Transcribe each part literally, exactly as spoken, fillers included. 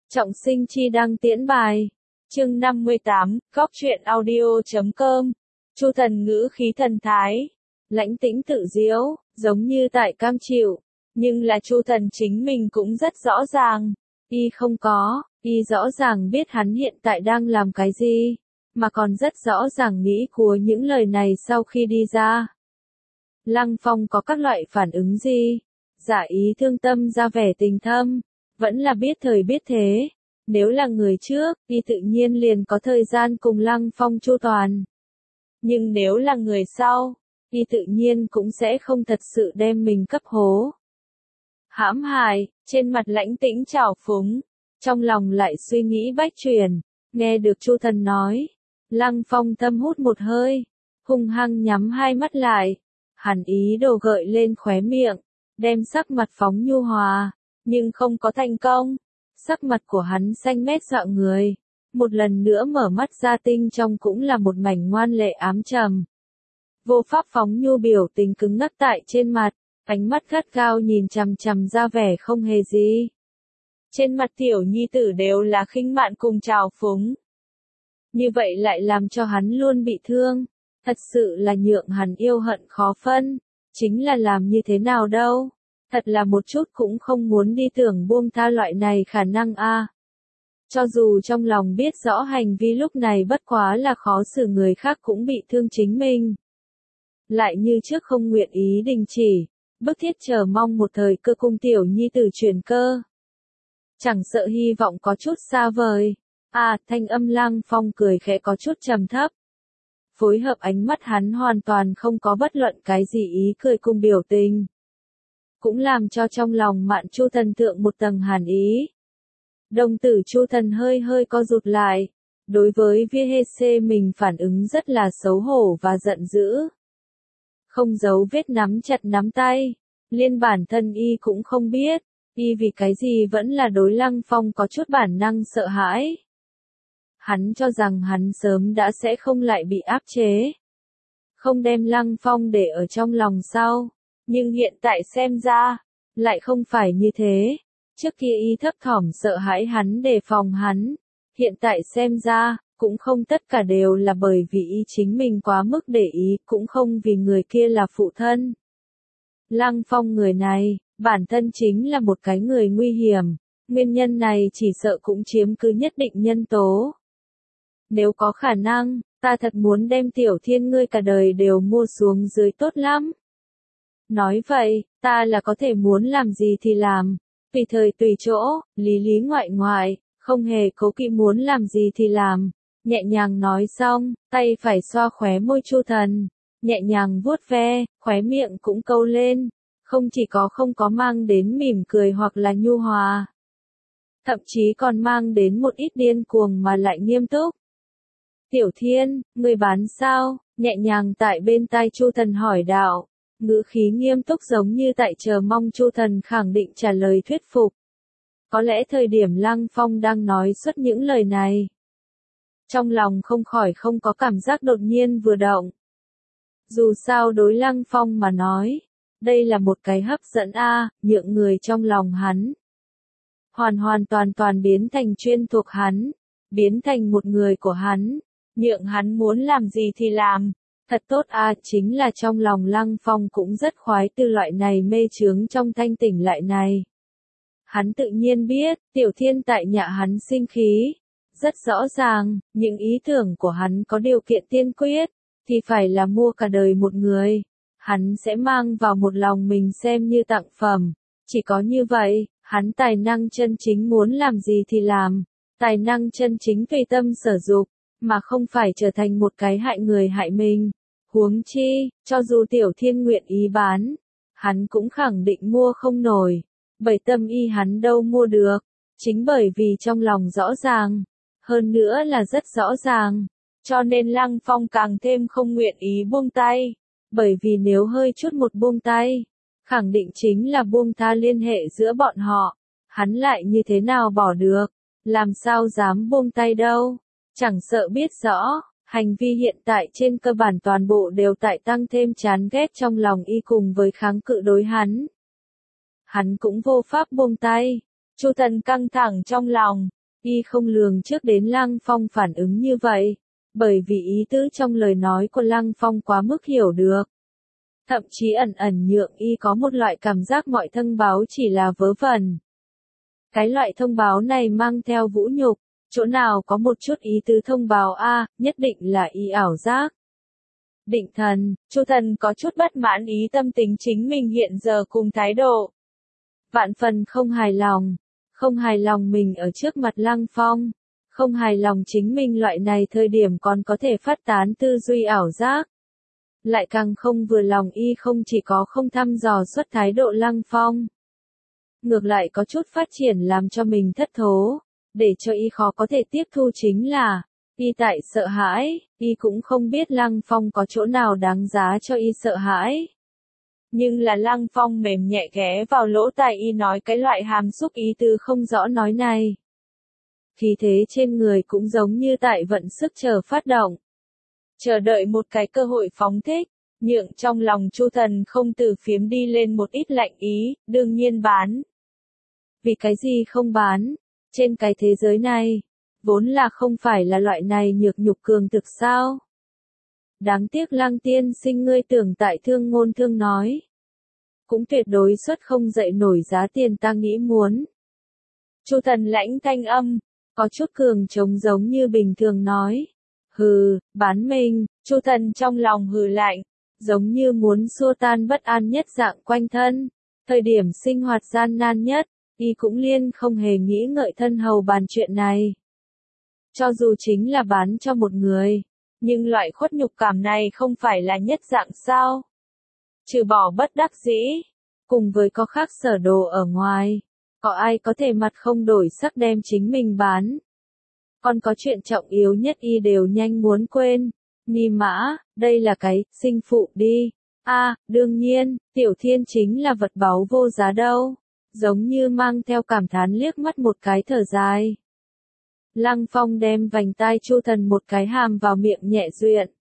Trọng Sinh chi đăng tiễn bài. Chương năm mươi tám, góc truyện audio chấm com. Chu Thần ngữ khí thần thái, lãnh tĩnh tự diễu, giống như tại cam chịu, nhưng là Chu Thần chính mình cũng rất rõ ràng, y không có, y rõ ràng biết hắn hiện tại đang làm cái gì, mà còn rất rõ ràng nghĩ của những lời này sau khi đi ra. Lăng Phong có các loại phản ứng gì? Giả ý thương tâm ra vẻ tình thâm, vẫn là biết thời biết thế. Nếu là người trước, y tự nhiên liền có thời gian cùng Lăng Phong chu toàn. Nhưng nếu là người sau, y tự nhiên cũng sẽ không thật sự đem mình cấp hố. Hãm hại, trên mặt lãnh tĩnh trào phúng, trong lòng lại suy nghĩ bách chuyển, nghe được Chu Thần nói. Lăng Phong thâm hút một hơi, hung hăng nhắm hai mắt lại, hẳn ý đồ gợi lên khóe miệng, đem sắc mặt phóng nhu hòa, nhưng không có thành công. Sắc mặt của hắn xanh mét dọa người, một lần nữa mở mắt ra tinh trong cũng là một mảnh ngoan lệ ám trầm. Vô pháp phóng nhu biểu tình cứng ngắc tại trên mặt, ánh mắt gắt gao nhìn chằm chằm ra vẻ không hề gì. Trên mặt tiểu nhi tử đều là khinh mạn cùng trào phúng. Như vậy lại làm cho hắn luôn bị thương, thật sự là nhượng hắn yêu hận khó phân, chính là làm như thế nào đâu. Thật là một chút cũng không muốn đi tưởng buông tha loại này khả năng a. À. Cho dù trong lòng biết rõ hành vi lúc này bất quá là khó xử người khác cũng bị thương chính mình. Lại như trước không nguyện ý đình chỉ, bức thiết chờ mong một thời cơ cung tiểu nhi tử truyền cơ. Chẳng sợ hy vọng có chút xa vời. À, thanh âm Lăng Phong cười khẽ có chút trầm thấp. Phối hợp ánh mắt hắn hoàn toàn không có bất luận cái gì ý cười cùng biểu tình. Cũng làm cho trong lòng Mạn Chu Thần thượng một tầng hàn ý. Đồng tử Chu Thần hơi hơi co rụt lại, đối với Viehese mình phản ứng rất là xấu hổ và giận dữ. Không giấu vết nắm chặt nắm tay, liên bản thân y cũng không biết, y vì cái gì vẫn là đối Lăng Phong có chút bản năng sợ hãi. Hắn cho rằng hắn sớm đã sẽ không lại bị áp chế. Không đem Lăng Phong để ở trong lòng sau. Nhưng hiện tại xem ra, lại không phải như thế. Trước kia y thấp thỏm sợ hãi hắn đề phòng hắn. Hiện tại xem ra, cũng không tất cả đều là bởi vì y chính mình quá mức để ý, cũng không vì người kia là phụ thân. Lăng Phong người này, bản thân chính là một cái người nguy hiểm. Nguyên nhân này chỉ sợ cũng chiếm cứ nhất định nhân tố. Nếu có khả năng, ta thật muốn đem Tiểu Thiên ngươi cả đời đều mua xuống dưới tốt lắm. Nói vậy, ta là có thể muốn làm gì thì làm, tùy thời tùy chỗ, lý lý ngoại ngoại, không hề cố kỵ muốn làm gì thì làm. Nhẹ nhàng nói xong, tay phải xoa khóe môi Chu Thần, nhẹ nhàng vuốt ve, khóe miệng cũng câu lên, không chỉ có không có mang đến mỉm cười hoặc là nhu hòa. Thậm chí còn mang đến một ít điên cuồng mà lại nghiêm túc. Tiểu Thiên, ngươi bán sao? Nhẹ nhàng tại bên tai Chu Thần hỏi đạo. Ngữ khí nghiêm túc giống như tại chờ mong Chu Thần khẳng định trả lời thuyết phục. Có lẽ thời điểm Lăng Phong đang nói xuất những lời này. Trong lòng không khỏi không có cảm giác đột nhiên vừa động. Dù sao đối Lăng Phong mà nói, đây là một cái hấp dẫn a, à, nhượng người trong lòng hắn. Hoàn hoàn toàn toàn biến thành chuyên thuộc hắn, biến thành một người của hắn, nhượng hắn muốn làm gì thì làm. Thật tốt a, à, chính là trong lòng Lăng Phong cũng rất khoái từ loại này mê chướng trong thanh tỉnh lại này. Hắn tự nhiên biết, Tiểu Thiên tại nhà hắn sinh khí. Rất rõ ràng, những ý tưởng của hắn có điều kiện tiên quyết, thì phải là mua cả đời một người. Hắn sẽ mang vào một lòng mình xem như tặng phẩm. Chỉ có như vậy, hắn tài năng chân chính muốn làm gì thì làm. Tài năng chân chính tùy tâm sở dục, mà không phải trở thành một cái hại người hại mình. Huống chi, cho dù Tiểu Thiên nguyện ý bán, hắn cũng khẳng định mua không nổi, bởi tâm y hắn đâu mua được, chính bởi vì trong lòng rõ ràng, hơn nữa là rất rõ ràng, cho nên Lăng Phong càng thêm không nguyện ý buông tay, bởi vì nếu hơi chút một buông tay, khẳng định chính là buông tha liên hệ giữa bọn họ, hắn lại như thế nào bỏ được, làm sao dám buông tay đâu, chẳng sợ biết rõ. Hành vi hiện tại trên cơ bản toàn bộ đều tại tăng thêm chán ghét trong lòng y cùng với kháng cự đối hắn. Hắn cũng vô pháp buông tay. Chu Thần căng thẳng trong lòng, Y không lường trước đến Lăng Phong phản ứng như vậy, bởi vì ý tứ trong lời nói của Lăng Phong quá mức hiểu được. Thậm chí ẩn ẩn nhượng Y có một loại cảm giác mọi thông báo chỉ là vớ vẩn. Cái loại thông báo này mang theo vũ nhục, chỗ nào có một chút ý tứ thông báo a, nhất định là Y ảo giác. Định Thần, Chu Thần có chút bất mãn ý tâm tính chính mình hiện giờ cùng thái độ. Vạn phần không hài lòng, không hài lòng mình ở trước mặt Lăng Phong, không hài lòng chính mình loại này thời điểm còn có thể phát tán tư duy ảo giác. Lại càng không vừa lòng Y không chỉ có không thăm dò xuất thái độ Lăng Phong. Ngược lại có chút phát triển làm cho mình thất thố, để cho Y khó có thể tiếp thu chính là, Y tại sợ hãi, Y cũng không biết Lăng Phong có chỗ nào đáng giá cho Y sợ hãi. Nhưng là Lăng Phong mềm nhẹ ghé vào lỗ tai Y nói cái loại hàm xúc ý tứ không rõ nói này. Khí thế trên người cũng giống như tại vận sức chờ phát động. Chờ đợi một cái cơ hội phóng thích, nhượng trong lòng Chu Thần không từ phiếm đi lên một ít lạnh ý, đương nhiên bán. Vì cái gì không bán? Trên cái thế giới này, vốn là không phải là loại này nhược nhục cường thực sao? Đáng tiếc Lăng tiên sinh ngươi tưởng tại thương ngôn thương nói. Cũng tuyệt đối xuất không dậy nổi giá tiền ta nghĩ muốn. Chu Thần lãnh thanh âm, có chút cường trống giống như bình thường nói. Hừ, bán mình, Chu Thần trong lòng hừ lạnh, giống như muốn xua tan bất an nhất dạng quanh thân. Thời điểm sinh hoạt gian nan nhất, Y cũng liên không hề nghĩ ngợi thân hầu bàn chuyện này. Cho dù chính là bán cho một người, nhưng loại khuất nhục cảm này không phải là nhất dạng sao? Trừ bỏ bất đắc dĩ, cùng với có khác sở đồ ở ngoài, có ai có thể mặt không đổi sắc đem chính mình bán? Còn có chuyện trọng yếu nhất Y đều nhanh muốn quên. Ni mã, đây là cái, sinh phụ đi. A, à, đương nhiên, Tiểu Thiên chính là vật báu vô giá đâu. Giống như mang theo cảm thán liếc mắt một cái thở dài. Lăng Phong đem vành tai Chu Thần một cái hàm vào miệng nhẹ duyện.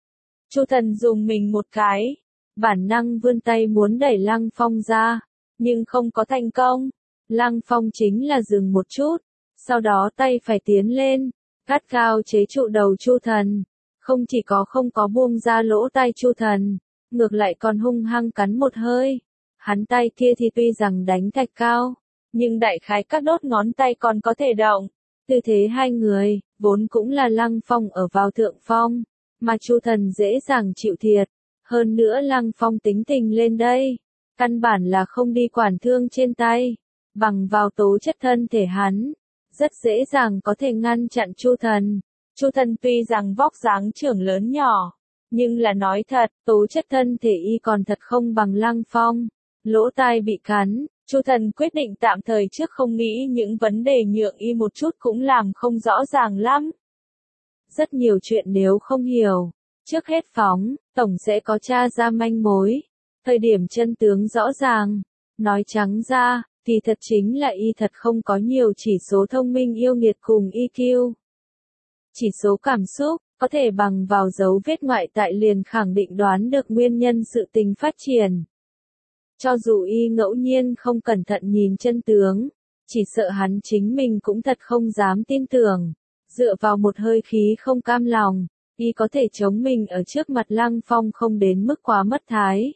Chu Thần dùng mình một cái, bản năng vươn tay muốn đẩy Lăng Phong ra, nhưng không có thành công. Lăng Phong chính là dừng một chút, sau đó tay phải tiến lên, gắt gao chế trụ đầu Chu Thần, không chỉ có không có buông ra lỗ tai Chu Thần, ngược lại còn hung hăng cắn một hơi. Hắn tay kia thì tuy rằng đánh thạch cao, nhưng đại khái các đốt ngón tay còn có thể động. Tư thế hai người, vốn cũng là Lăng Phong ở vào thượng phong, mà Chu Thần dễ dàng chịu thiệt. Hơn nữa Lăng Phong tính tình lên đây, căn bản là không đi quản thương trên tay, bằng vào tố chất thân thể hắn, rất dễ dàng có thể ngăn chặn Chu Thần. Chu Thần tuy rằng vóc dáng trưởng lớn nhỏ, nhưng là nói thật, tố chất thân thể Y còn thật không bằng Lăng Phong. Lỗ tai bị cắn, Chu Thần quyết định tạm thời trước không nghĩ những vấn đề nhượng Y một chút cũng làm không rõ ràng lắm. Rất nhiều chuyện nếu không hiểu, trước hết phóng, tổng sẽ có tra ra manh mối. Thời điểm chân tướng rõ ràng, nói trắng ra, thì thật chính là Y thật không có nhiều chỉ số thông minh yêu nghiệt cùng i kiu. Chỉ số cảm xúc, có thể bằng vào dấu vết ngoại tại liền khẳng định đoán được nguyên nhân sự tình phát triển. Cho dù Y ngẫu nhiên không cẩn thận nhìn chân tướng, chỉ sợ hắn chính mình cũng thật không dám tin tưởng. Dựa vào một hơi khí không cam lòng, Y có thể chống mình ở trước mặt Lăng Phong không đến mức quá mất thái.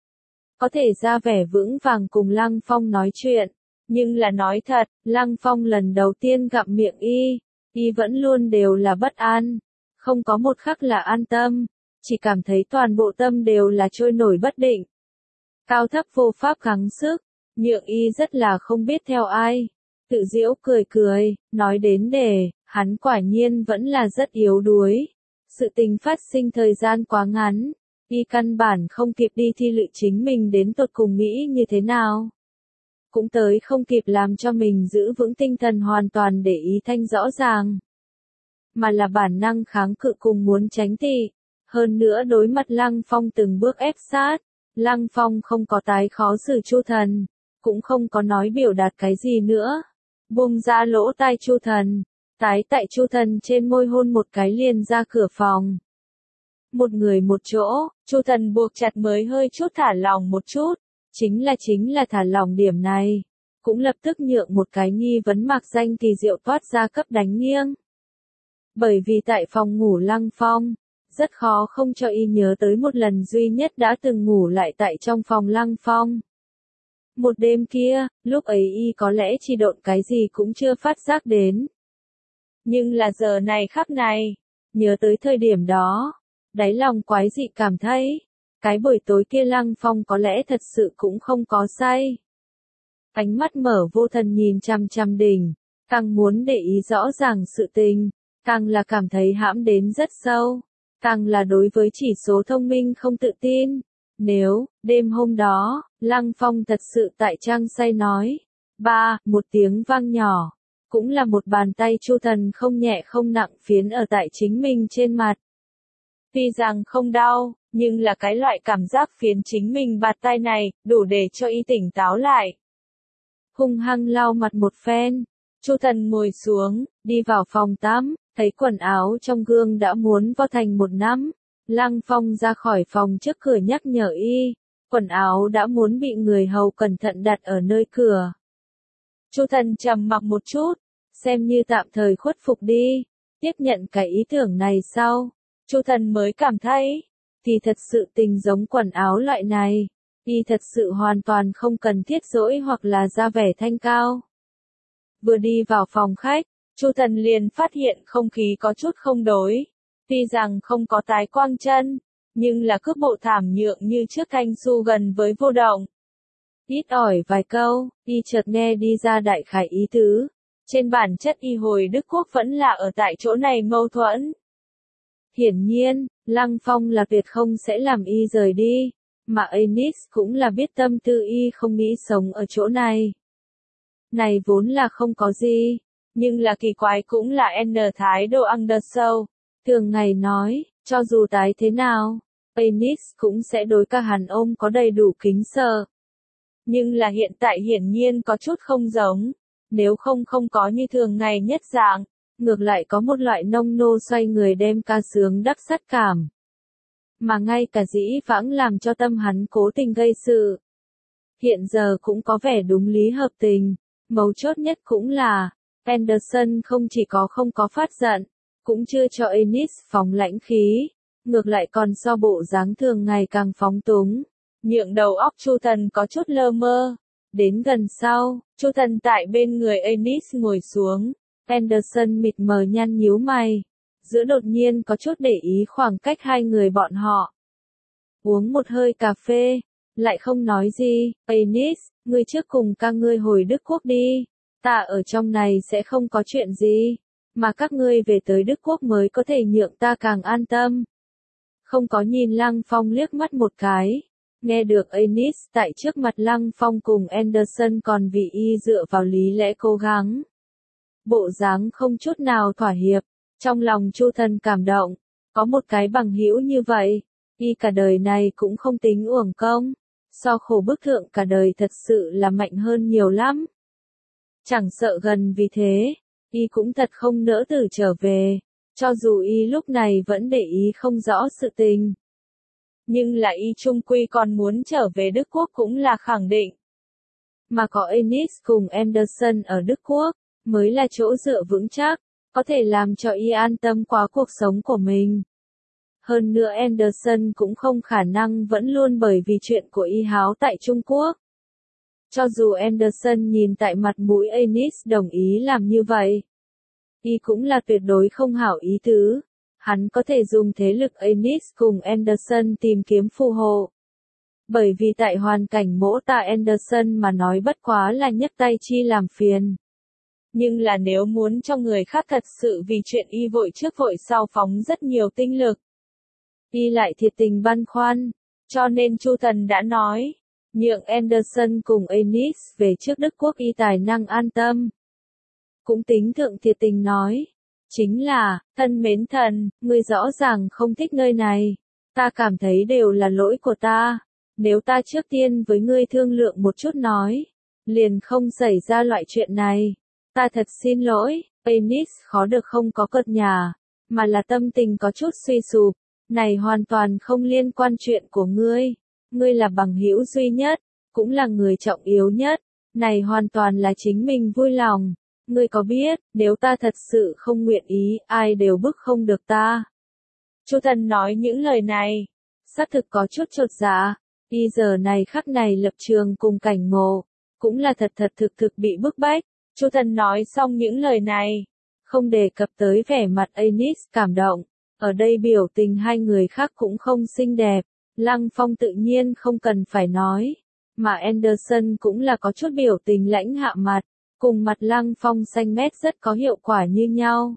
Có thể ra vẻ vững vàng cùng Lăng Phong nói chuyện, nhưng là nói thật, Lăng Phong lần đầu tiên gặp miệng Y, Y vẫn luôn đều là bất an, không có một khắc là an tâm, chỉ cảm thấy toàn bộ tâm đều là trôi nổi bất định. Cao thấp vô pháp gắng sức, nhượng Y rất là không biết theo ai. Tự giễu cười cười, nói đến để, hắn quả nhiên vẫn là rất yếu đuối. Sự tình phát sinh thời gian quá ngắn, Y căn bản không kịp đi thi lự chính mình đến tột cùng nghĩ như thế nào. Cũng tới không kịp làm cho mình giữ vững tinh thần hoàn toàn để ý thanh rõ ràng. Mà là bản năng kháng cự cùng muốn tránh tị. Hơn nữa đối mặt Lăng Phong từng bước ép sát. Lăng Phong không có tái khó xử Chu Thần, cũng không có nói biểu đạt cái gì nữa. Buông ra lỗ tai Chu Thần, tái tại Chu Thần trên môi hôn một cái liền ra cửa phòng. Một người một chỗ, Chu Thần buộc chặt mới hơi chút thả lòng một chút, chính là chính là thả lòng điểm này. cũng lập tức nhượng một cái nghi vấn mạc danh kỳ diệu toát ra cấp đánh nghiêng. Bởi vì tại phòng ngủ Lăng Phong, rất khó không cho y nhớ tới một lần duy nhất đã từng ngủ lại tại trong phòng Lăng Phong. Một đêm kia, lúc ấy y có lẽ chỉ độn cái gì cũng chưa phát giác đến. Nhưng là giờ này khắc này, nhớ tới thời điểm đó, đáy lòng quái dị cảm thấy, cái buổi tối kia Lăng Phong có lẽ thật sự cũng không có say. Ánh mắt mở vô thần nhìn chằm chằm đỉnh, càng muốn để ý rõ ràng sự tình, càng là cảm thấy hãm đến rất sâu, càng là đối với chỉ số thông minh không tự tin. Nếu, đêm hôm đó, Lăng Phong thật sự tại trang say nói, ba, một tiếng vang nhỏ, cũng là một bàn tay Chu Thần không nhẹ không nặng phiến ở tại chính mình trên mặt. Tuy rằng không đau, nhưng là cái loại cảm giác phiến chính mình bạt tay này, đủ để cho y tỉnh táo lại. Hung hăng lau mặt một phen, Chu Thần ngồi xuống, đi vào phòng tắm, thấy quần áo trong gương đã muốn vo thành một nắm. Lăng Phong ra khỏi phòng trước cửa nhắc nhở y, quần áo đã muốn bị người hầu cẩn thận đặt ở nơi cửa. Chu Thần trầm mặc một chút, xem như tạm thời khuất phục đi, tiếp nhận cái ý tưởng này sau, Chu Thần mới cảm thấy, thì thật sự tình giống quần áo loại này, y thật sự hoàn toàn không cần thiết dỗi hoặc là ra vẻ thanh cao. Vừa đi vào phòng khách, Chu Thần liền phát hiện không khí có chút không đối. Tuy rằng không có tái quang chân, nhưng là cước bộ thảm nhượng như trước thanh su gần với vô động. Ít ỏi vài câu, y chợt nghe đi ra đại khái ý tứ. Trên bản chất y hồi Đức Quốc vẫn là ở tại chỗ này mâu thuẫn. Hiển nhiên, Lăng Phong là tuyệt không sẽ làm y rời đi, mà Anis cũng là biết tâm tư y không nghĩ sống ở chỗ này. Này vốn là không có gì, nhưng là kỳ quái cũng là N thái độ undershow. Thường ngày nói, cho dù tái thế nào, Anis cũng sẽ đối các hắn ôm có đầy đủ kính sợ. Nhưng là hiện tại hiển nhiên có chút không giống, nếu không không có như thường ngày nhất dạng, ngược lại có một loại nông nô xoay người đem ca sướng đắp sắt cảm. Mà ngay cả dĩ vãng làm cho tâm hắn cố tình gây sự. Hiện giờ cũng có vẻ đúng lý hợp tình, mấu chốt nhất cũng là, Anderson không chỉ có không có phát giận, cũng chưa cho Anis phóng lãnh khí, ngược lại còn so bộ dáng thường ngày càng phóng túng, nhượng đầu óc Chu Thần có chút lơ mơ. Đến gần sau, Chu Thần tại bên người Anis ngồi xuống, Anderson mịt mờ nhăn nhíu mày, giữa đột nhiên có chút để ý khoảng cách hai người bọn họ. Uống một hơi cà phê, lại không nói gì, Anis, ngươi trước cùng ca ngươi hồi Đức Quốc đi, ta ở trong này sẽ không có chuyện gì. Mà các ngươi về tới Đức Quốc mới có thể nhượng ta càng an tâm. Không có nhìn Lăng Phong liếc mắt một cái. Nghe được Anis tại trước mặt Lăng Phong cùng Anderson còn vì y dựa vào lý lẽ cố gắng. Bộ dáng không chút nào thỏa hiệp. Trong lòng Chu Thần cảm động. Có một cái bằng hữu như vậy. Y cả đời này cũng không tính uổng công. So khổ bức thượng cả đời thật sự là mạnh hơn nhiều lắm. Chẳng sợ gần vì thế. Y cũng thật không nỡ từ trở về, cho dù y lúc này vẫn để ý không rõ sự tình. Nhưng là y trung quy còn muốn trở về Đức Quốc cũng là khẳng định. Mà có Anis cùng Anderson ở Đức Quốc, mới là chỗ dựa vững chắc, có thể làm cho y an tâm qua cuộc sống của mình. Hơn nữa Anderson cũng không khả năng vẫn luôn bởi vì chuyện của y háo tại Trung Quốc. Cho dù Anderson nhìn tại mặt mũi Anis đồng ý làm như vậy, y cũng là tuyệt đối không hảo ý tứ. Hắn có thể dùng thế lực Anis cùng Anderson tìm kiếm phù hộ. Bởi vì tại hoàn cảnh mỗ ta Anderson mà nói bất quá là nhấc tay chi làm phiền. Nhưng là nếu muốn cho người khác thật sự vì chuyện y vội trước vội sau phóng rất nhiều tinh lực, y lại thiệt tình băn khoăn, cho nên Chu Thần đã nói, nhượng Anderson cùng Anis về trước Đức Quốc y tài năng an tâm. Cũng tính thượng thiệt tình nói, chính là, thân mến thần, ngươi rõ ràng không thích nơi này, ta cảm thấy đều là lỗi của ta, nếu ta trước tiên với ngươi thương lượng một chút nói, liền không xảy ra loại chuyện này, ta thật xin lỗi. Anis khó được không có cợt nhả, mà là tâm tình có chút suy sụp, này hoàn toàn không liên quan chuyện của ngươi, ngươi là bằng hữu duy nhất, cũng là người trọng yếu nhất, Này hoàn toàn là chính mình vui lòng. Ngươi có biết, nếu ta thật sự không nguyện ý, ai đều bức không được ta. Chu Thần nói những lời này, xác thực có chút chột dạ, y giờ này khắc này lập trường cùng cảnh ngộ, cũng là thật thật thực thực bị bức bách. Chu Thần nói xong những lời này, không đề cập tới vẻ mặt Anis cảm động, ở đây biểu tình hai người khác cũng không xinh đẹp, Lăng Phong tự nhiên không cần phải nói, mà Anderson cũng là có chút biểu tình lãnh hạ mặt, cùng mặt Lăng Phong xanh mét rất có hiệu quả như nhau.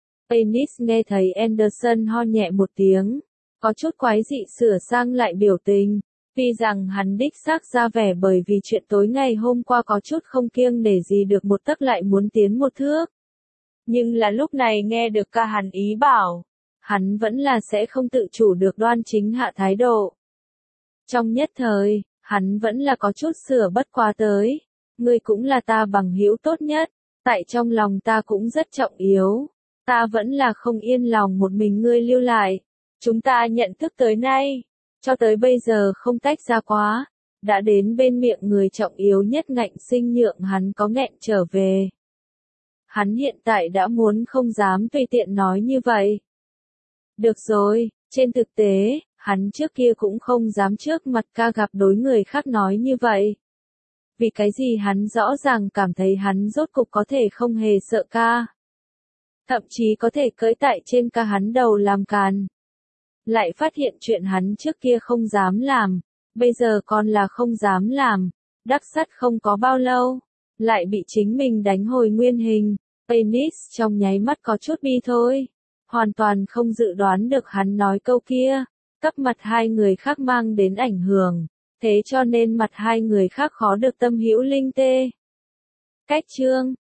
Anis nghe thấy Anderson ho nhẹ một tiếng, có chút quái dị sửa sang lại biểu tình, vì rằng hắn đích xác ra vẻ bởi vì chuyện tối ngày hôm qua có chút không kiêng nể gì được một tấc lại muốn tiến một thước. Nhưng là lúc này nghe được ca hắn ý bảo, hắn vẫn là sẽ không tự chủ được đoan chính hạ thái độ. Trong nhất thời, hắn vẫn là có chút sửa bất quá tới, ngươi cũng là ta bằng hữu tốt nhất, tại trong lòng ta cũng rất trọng yếu, ta vẫn là không yên lòng một mình ngươi lưu lại, chúng ta nhận thức tới nay, cho tới bây giờ không tách ra quá, đã đến bên miệng người trọng yếu nhất ngạnh sinh nhượng hắn có nghẹn trở về. Hắn hiện tại đã muốn không dám tùy tiện nói như vậy. Được rồi, trên thực tế, hắn trước kia cũng không dám trước mặt ca gặp đối người khác nói như vậy. Vì cái gì hắn rõ ràng cảm thấy hắn rốt cục có thể không hề sợ ca. Thậm chí có thể cưỡi tại trên ca hắn đầu làm càn. Lại phát hiện chuyện hắn trước kia không dám làm, bây giờ còn là không dám làm, đắc sắt không có bao lâu, lại bị chính mình đánh hồi nguyên hình. Anis trong nháy mắt có chút bi thôi, hoàn toàn không dự đoán được hắn nói câu kia, cấp mặt hai người khác mang đến ảnh hưởng, thế cho nên mặt hai người khác khó được tâm hữu linh tê. Cách chương